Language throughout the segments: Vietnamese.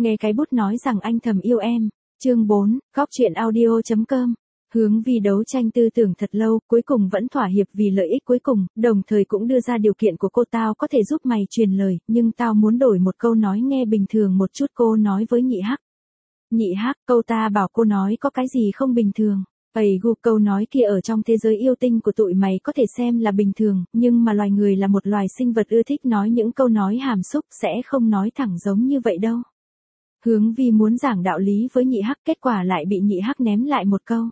Nghe cái bút nói rằng anh thầm yêu em. Chương 4, góc truyện audio.com. Hướng Vi đấu tranh tư tưởng thật lâu, cuối cùng vẫn thỏa hiệp vì lợi ích cuối cùng, đồng thời cũng đưa ra điều kiện của cô. Tao có thể giúp mày truyền lời, nhưng tao muốn đổi một câu nói nghe bình thường một chút. Cô nói với Nhị Hắc. Nhị Hắc, câu ta bảo cô nói có cái gì không bình thường. Câu nói kia ở trong thế giới yêu tinh của tụi mày có thể xem là bình thường, nhưng mà loài người là một loài sinh vật ưa thích nói những câu nói hàm xúc, sẽ không nói thẳng giống như vậy đâu. Hướng Vi muốn giảng đạo lý với Nhị Hắc, kết quả lại bị Nhị Hắc ném lại một câu.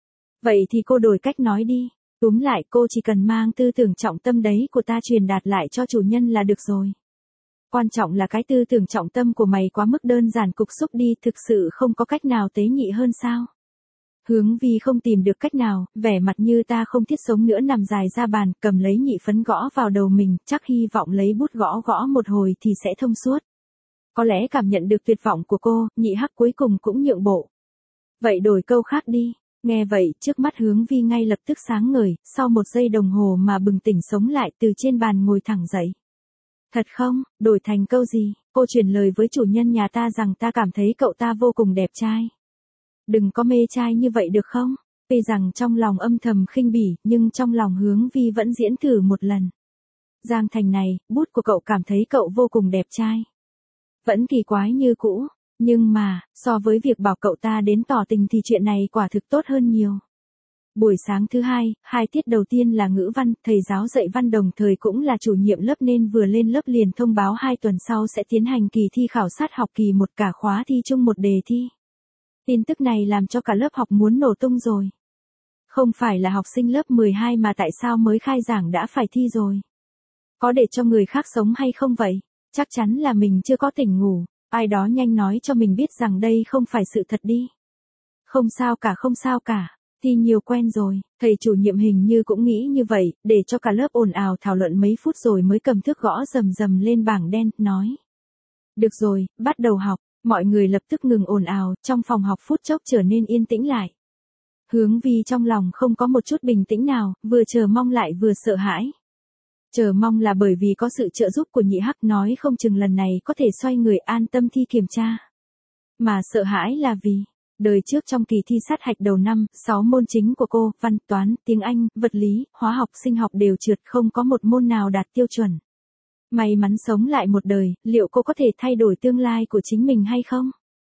Vậy thì cô đổi cách nói đi. Túm lại, cô chỉ cần mang tư tưởng trọng tâm đấy của ta truyền đạt lại cho chủ nhân là được rồi. Quan trọng là cái tư tưởng trọng tâm của mày quá mức đơn giản, cục xúc đi, thực sự không có cách nào tế nhị hơn sao? Hướng Vi không tìm được cách nào, vẻ mặt như ta không thiết sống nữa, nằm dài ra bàn, cầm lấy nhị phấn gõ vào đầu mình, chắc hy vọng lấy bút gõ một hồi thì sẽ thông suốt. Có lẽ cảm nhận được tuyệt vọng của cô, Nhị Hắc cuối cùng cũng nhượng bộ. Vậy đổi câu khác đi. Nghe vậy, trước mắt Hướng Vi ngay lập tức sáng ngời, sau một giây đồng hồ mà bừng tỉnh sống lại, từ trên bàn ngồi thẳng dậy. Thật không, đổi thành câu gì? Cô truyền lời với chủ nhân nhà ta rằng ta cảm thấy cậu ta vô cùng đẹp trai. Đừng có mê trai như vậy được không? Tuy rằng trong lòng âm thầm khinh bỉ, nhưng trong lòng Hướng Vi vẫn diễn thử một lần. Giang Thành này, bút của cậu cảm thấy cậu vô cùng đẹp trai. Vẫn kỳ quái như cũ, nhưng mà, so với việc bảo cậu ta đến tỏ tình thì chuyện này quả thực tốt hơn nhiều. Buổi sáng thứ hai tiết đầu tiên là ngữ văn, thầy giáo dạy văn đồng thời cũng là chủ nhiệm lớp nên vừa lên lớp liền thông báo 2 tuần sau sẽ tiến hành kỳ thi khảo sát học kỳ 1, cả khóa thi chung một đề thi. Tin tức này làm cho cả lớp học muốn nổ tung rồi. Không phải là học sinh lớp 12 mà tại sao mới khai giảng đã phải thi rồi? Có để cho người khác sống hay không vậy? Chắc chắn là mình chưa có tỉnh ngủ, ai đó nhanh nói cho mình biết rằng đây không phải sự thật đi. Không sao cả, thi nhiều quen rồi, thầy chủ nhiệm hình như cũng nghĩ như vậy, để cho cả lớp ồn ào thảo luận mấy phút rồi mới cầm thước gõ rầm lên bảng đen, nói. Được rồi, bắt đầu học, mọi người lập tức ngừng ồn ào, trong phòng học phút chốc trở nên yên tĩnh lại. Hướng Vi trong lòng không có một chút bình tĩnh nào, vừa chờ mong lại vừa sợ hãi. Chờ mong là bởi vì có sự trợ giúp của Nhị Hắc, nói không chừng lần này có thể xoay người an tâm thi kiểm tra. Mà sợ hãi là vì, đời trước trong kỳ thi sát hạch đầu năm, 6 môn chính của cô, văn, toán, tiếng Anh, vật lý, hóa học, sinh học đều trượt, không có một môn nào đạt tiêu chuẩn. May mắn sống lại một đời, liệu cô có thể thay đổi tương lai của chính mình hay không?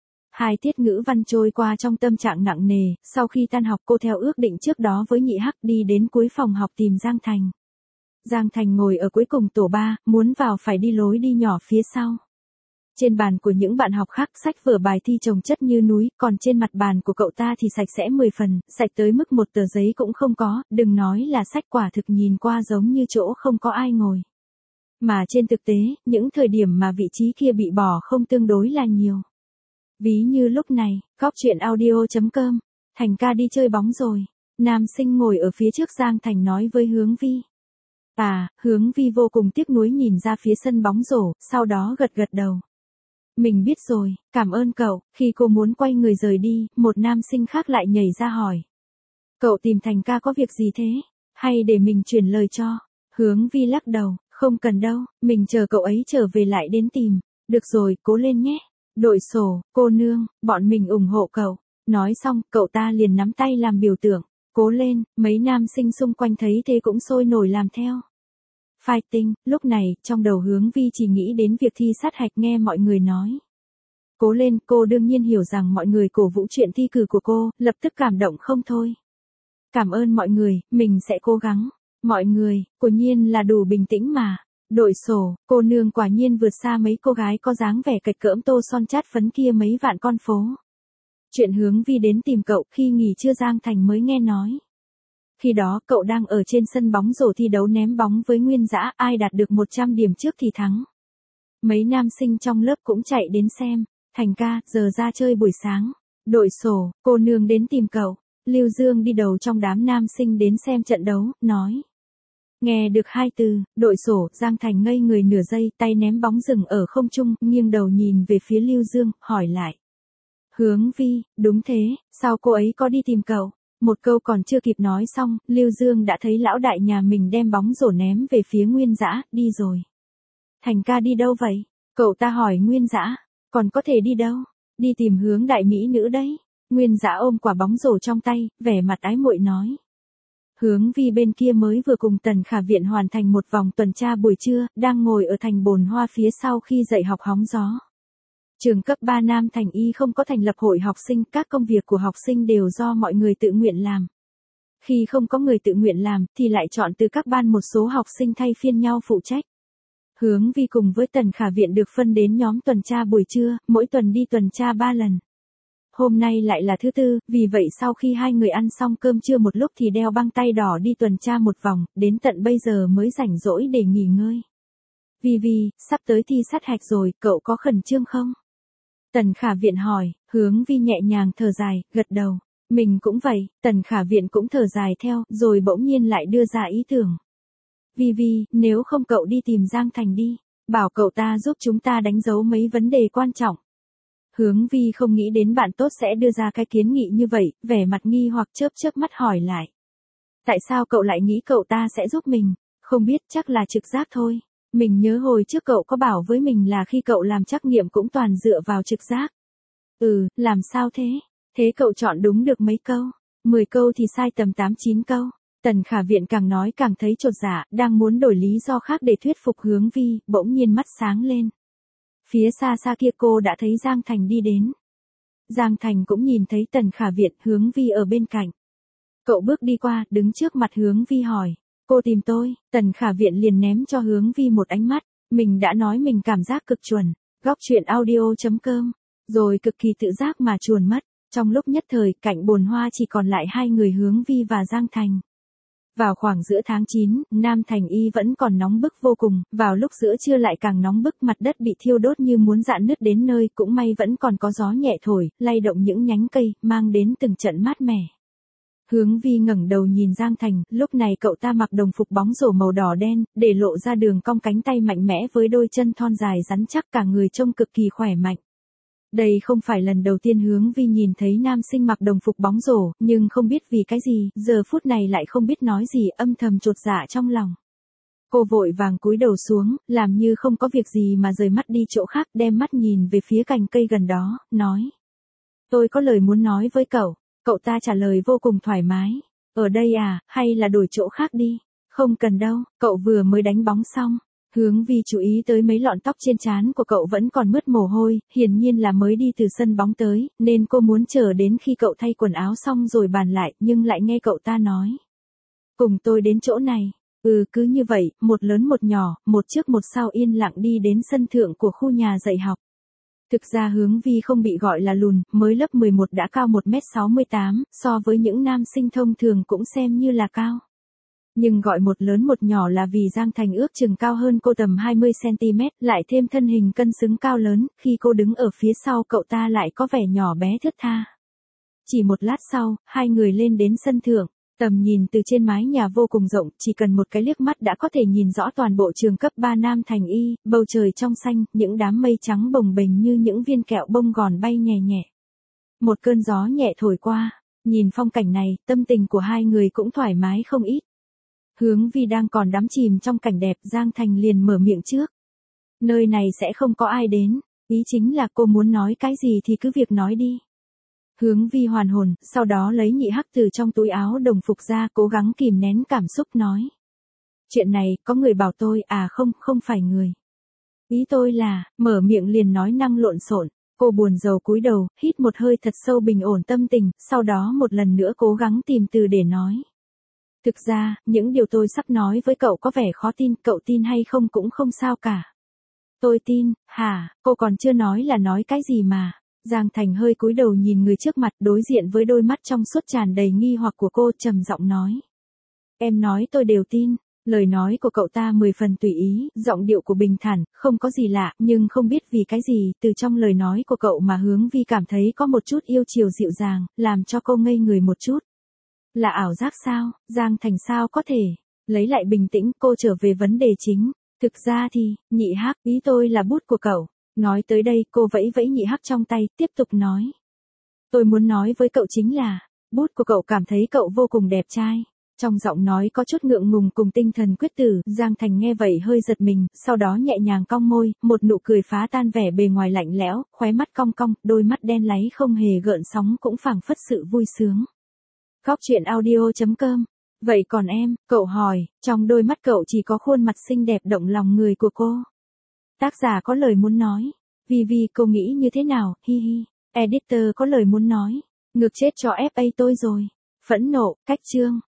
2 tiết ngữ văn trôi qua trong tâm trạng nặng nề, sau khi tan học cô theo ước định trước đó với Nhị Hắc đi đến cuối phòng học tìm Giang Thành. Giang Thành ngồi ở cuối cùng tổ 3, muốn vào phải đi lối đi nhỏ phía sau. Trên bàn của những bạn học khác sách vở bài thi chồng chất như núi, còn trên mặt bàn của cậu ta thì sạch sẽ 10 phần, sạch tới mức một tờ giấy cũng không có, đừng nói là sách, quả thực nhìn qua giống như chỗ không có ai ngồi. Mà trên thực tế, những thời điểm mà vị trí kia bị bỏ không tương đối là nhiều. Ví như lúc này, góc truyện audio.com, Thành ca đi chơi bóng rồi. Nam sinh ngồi ở phía trước Giang Thành nói với Hướng Vi. Hướng Vi vô cùng tiếc nuối nhìn ra phía sân bóng rổ, sau đó gật đầu. Mình biết rồi, cảm ơn cậu. Khi cô muốn quay người rời đi, một nam sinh khác lại nhảy ra hỏi. Cậu tìm Thành ca có việc gì thế? Hay để mình chuyển lời cho? Hướng Vi lắc đầu, không cần đâu, mình chờ cậu ấy trở về lại đến tìm. Được rồi, cố lên nhé. Đội sổ, cô nương, bọn mình ủng hộ cậu. Nói xong, cậu ta liền nắm tay làm biểu tượng. Cố lên, mấy nam sinh xung quanh thấy thế cũng sôi nổi làm theo. Fighting, lúc này, trong đầu Hướng Vi chỉ nghĩ đến việc thi sát hạch, nghe mọi người nói. Cố lên, cô đương nhiên hiểu rằng mọi người cổ vũ chuyện thi cử của cô, lập tức cảm động không thôi. Cảm ơn mọi người, mình sẽ cố gắng. Mọi người, quả nhiên là đủ bình tĩnh mà. Đội sổ, cô nương quả nhiên vượt xa mấy cô gái có dáng vẻ cạch cỡm tô son chát phấn kia mấy vạn con phố. Chuyện Hướng Vi đến tìm cậu khi nghỉ trưa Giang Thành mới nghe nói. Khi đó cậu đang ở trên sân bóng rổ thi đấu ném bóng với Nguyên Dã, ai đạt được 100 điểm trước thì thắng. Mấy nam sinh trong lớp cũng chạy đến xem. Thành ca, giờ ra chơi buổi sáng. Đội sổ, cô nương đến tìm cậu. Lưu Dương đi đầu trong đám nam sinh đến xem trận đấu, nói. Nghe được 2 từ, đội sổ, Giang Thành ngây người nửa giây, tay ném bóng dừng ở không trung, nghiêng đầu nhìn về phía Lưu Dương, hỏi lại. Hướng Vi, đúng thế, sao cô ấy có đi tìm cậu? Một câu còn chưa kịp nói xong, Lưu Dương đã thấy lão đại nhà mình đem bóng rổ ném về phía Nguyên Dã, đi rồi. Thành ca đi đâu vậy? Cậu ta hỏi Nguyên Dã. Còn có thể đi đâu? Đi tìm Hướng đại mỹ nữ đấy. Nguyên Dã ôm quả bóng rổ trong tay, vẻ mặt ái muội nói. Hướng Vi bên kia mới vừa cùng Tần Khả Viện hoàn thành một vòng tuần tra buổi trưa, đang ngồi ở thành bồn hoa phía sau khi dạy học hóng gió. Trường cấp 3 Nam Thành Y không có thành lập hội học sinh, các công việc của học sinh đều do mọi người tự nguyện làm. Khi không có người tự nguyện làm, thì lại chọn từ các ban một số học sinh thay phiên nhau phụ trách. Hướng Vi cùng với Tần Khả Viện được phân đến nhóm tuần tra buổi trưa, mỗi tuần đi tuần tra 3 lần. Hôm nay lại là thứ tư, vì vậy sau khi hai người ăn xong cơm trưa một lúc thì đeo băng tay đỏ đi tuần tra một vòng, đến tận bây giờ mới rảnh rỗi để nghỉ ngơi. Vi, sắp tới thi sát hạch rồi, cậu có khẩn trương không? Tần Khả Viện hỏi, Hướng Vi nhẹ nhàng thở dài, gật đầu. Mình cũng vậy, Tần Khả Viện cũng thở dài theo, rồi bỗng nhiên lại đưa ra ý tưởng. Vi, nếu không cậu đi tìm Giang Thành đi, bảo cậu ta giúp chúng ta đánh dấu mấy vấn đề quan trọng. Hướng Vi không nghĩ đến bạn tốt sẽ đưa ra cái kiến nghị như vậy, vẻ mặt nghi hoặc chớp mắt hỏi lại. Tại sao cậu lại nghĩ cậu ta sẽ giúp mình? Không biết, chắc là trực giác thôi. Mình nhớ hồi trước cậu có bảo với mình là khi cậu làm trắc nghiệm cũng toàn dựa vào trực giác. Làm sao thế? Thế cậu chọn đúng được mấy câu? 10 câu thì sai tầm 8-9 câu. Tần Khả Viện càng nói càng thấy chột dạ, đang muốn đổi lý do khác để thuyết phục Hướng Vi, bỗng nhiên mắt sáng lên. Phía xa kia cô đã thấy Giang Thành đi đến. Giang Thành cũng nhìn thấy Tần Khả Viện, Hướng Vi ở bên cạnh. Cậu bước đi qua, đứng trước mặt Hướng Vi hỏi. Cô tìm tôi, Tần Khả Viện liền ném cho Hướng Vi một ánh mắt. Mình đã nói mình cảm giác cực chuẩn. Góc truyện audio.com. Rồi cực kỳ tự giác mà chuồn mất. Trong lúc nhất thời, cạnh bồn hoa chỉ còn lại hai người Hướng Vi và Giang Thành. Vào khoảng giữa tháng 9, Nam Thành Y vẫn còn nóng bức vô cùng, vào lúc giữa trưa lại càng nóng bức, mặt đất bị thiêu đốt như muốn rạn nứt đến nơi, cũng may vẫn còn có gió nhẹ thổi, lay động những nhánh cây, mang đến từng trận mát mẻ. Hướng Vi ngẩng đầu nhìn Giang Thành, lúc này cậu ta mặc đồng phục bóng rổ màu đỏ đen, để lộ ra đường cong cánh tay mạnh mẽ với đôi chân thon dài rắn chắc, cả người trông cực kỳ khỏe mạnh. Đây không phải lần đầu tiên Hướng Vi nhìn thấy nam sinh mặc đồng phục bóng rổ, nhưng không biết vì cái gì, giờ phút này lại không biết nói gì, âm thầm chột dạ trong lòng. Cô vội vàng cúi đầu xuống, làm như không có việc gì mà rời mắt đi chỗ khác, đem mắt nhìn về phía cành cây gần đó, nói. Tôi có lời muốn nói với cậu. Cậu ta trả lời vô cùng thoải mái. Ở đây à, hay là đổi chỗ khác đi? Không cần đâu, cậu vừa mới đánh bóng xong. Hướng Vi chú ý tới mấy lọn tóc trên trán của cậu vẫn còn mướt mồ hôi, hiển nhiên là mới đi từ sân bóng tới, nên cô muốn chờ đến khi cậu thay quần áo xong rồi bàn lại, nhưng lại nghe cậu ta nói. Cùng tôi đến chỗ này. Cứ như vậy, một lớn một nhỏ, một trước một sau yên lặng đi đến sân thượng của khu nhà dạy học. Thực ra Hướng Vi không bị gọi là lùn, mới lớp 11 đã cao 1m68, so với những nam sinh thông thường cũng xem như là cao. Nhưng gọi một lớn một nhỏ là vì Giang Thành ước chừng cao hơn cô tầm 20cm, lại thêm thân hình cân xứng cao lớn, khi cô đứng ở phía sau cậu ta lại có vẻ nhỏ bé thướt tha. Chỉ một lát sau, hai người lên đến sân thượng. Tầm nhìn từ trên mái nhà vô cùng rộng, chỉ cần một cái liếc mắt đã có thể nhìn rõ toàn bộ trường cấp 3 Nam Thành Y, bầu trời trong xanh, những đám mây trắng bồng bềnh như những viên kẹo bông gòn bay nhẹ nhẹ. Một cơn gió nhẹ thổi qua, nhìn phong cảnh này, tâm tình của hai người cũng thoải mái không ít. Hướng Vi đang còn đắm chìm trong cảnh đẹp, Giang Thành liền mở miệng trước. Nơi này sẽ không có ai đến, ý chính là cô muốn nói cái gì thì cứ việc nói đi. Hướng Vi hoàn hồn, sau đó lấy nhị hắc từ trong túi áo đồng phục ra, cố gắng kìm nén cảm xúc nói. Chuyện này, có người bảo tôi, không phải người. Ý tôi là, mở miệng liền nói năng lộn xộn. Cô buồn rầu cúi đầu, hít một hơi thật sâu bình ổn tâm tình, sau đó một lần nữa cố gắng tìm từ để nói. Thực ra, những điều tôi sắp nói với cậu có vẻ khó tin, cậu tin hay không cũng không sao cả. Tôi tin, hả, cô còn chưa nói là nói cái gì mà. Giang Thành hơi cúi đầu nhìn người trước mặt, đối diện với đôi mắt trong suốt tràn đầy nghi hoặc của cô, trầm giọng nói. Em nói tôi đều tin. Lời nói của cậu ta 10 phần tùy ý, giọng điệu của bình thản, không có gì lạ, nhưng không biết vì cái gì, từ trong lời nói của cậu mà Hướng Vi cảm thấy có một chút yêu chiều dịu dàng, làm cho cô ngây người một chút. Là ảo giác sao? Giang Thành sao có thể? Lấy lại bình tĩnh, cô trở về vấn đề chính. Thực ra thì, nhị hắc, ý tôi là bút của cậu. Nói tới đây, cô vẫy vẫy nhị hắc trong tay, tiếp tục nói. Tôi muốn nói với cậu chính là, bút của cậu cảm thấy cậu vô cùng đẹp trai. Trong giọng nói có chút ngượng ngùng cùng tinh thần quyết tử, Giang Thành nghe vậy hơi giật mình, sau đó nhẹ nhàng cong môi, một nụ cười phá tan vẻ bề ngoài lạnh lẽo, khóe mắt cong cong, đôi mắt đen láy không hề gợn sóng cũng phảng phất sự vui sướng. Góc truyện audio.com. Vậy còn em, cậu hỏi, trong đôi mắt cậu chỉ có khuôn mặt xinh đẹp động lòng người của cô. Tác giả có lời muốn nói. Vì cô nghĩ như thế nào, hi hi. Editor có lời muốn nói. Ngược chết cho FA tôi rồi. Phẫn nộ, cách chương.